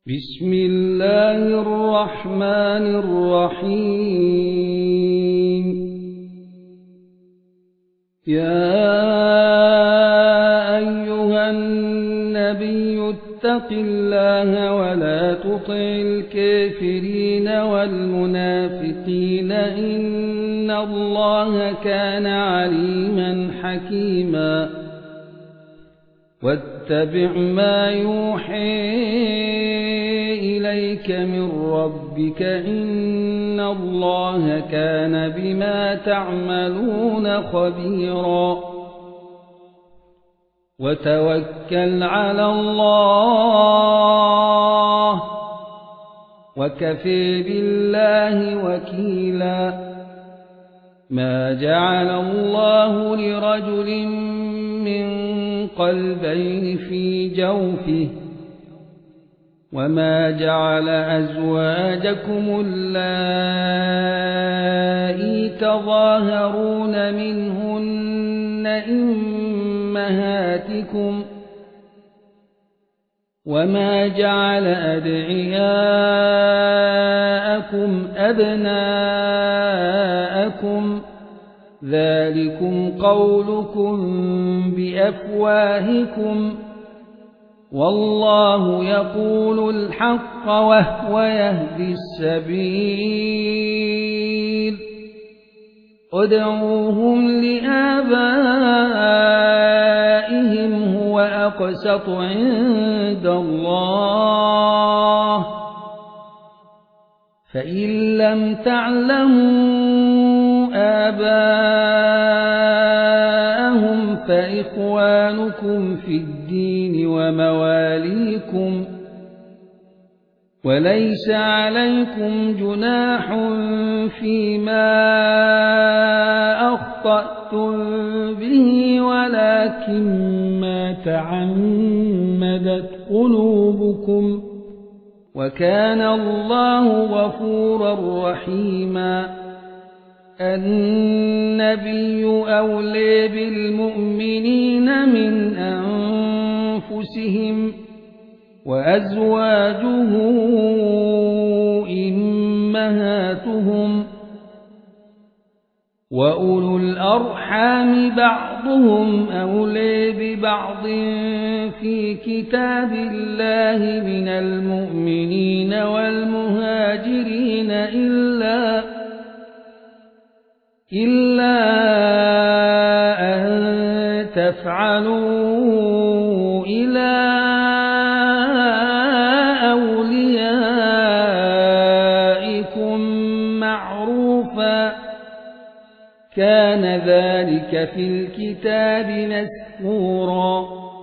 بسم الله الرحمن الرحيم. يا أيها النبي اتق الله ولا تطع الكافرين والمنافقين إن الله كان عليما حكيما. واتبع ما يوحي إليك من ربك إن الله كان بما تعملون خبيرا. وتوكل على الله وكفى بالله وكيلا. ما جعل الله لرجل من قلبين في جوفه وما جعل أزواجكم اللائي تظاهرون منهن أمهاتكم وما جعل أدعياءكم أبناءكم ذلكم قولكم بأفواهكم والله يقول الحق وهو يهدي السبيل. ادعوهم لآبائهم هو أقسط عند الله فإن لم تعلموا آباءهم فإخوانكم في الدين ومواليكم وليس عليكم جناح فيما أخطأتم به ولكن ما تعمدت قلوبكم وكان الله غفورا رحيما. النبي أولى بالمؤمنين من أنفسهم وأزواجه أمهاتهم وأولو الأرحام بعضهم أولى ببعض في كتاب الله من المؤمنين والمهاجرين إلا أن تفعلوا إلى أوليائكم معروفا كان ذلك في الكتاب مسطورا.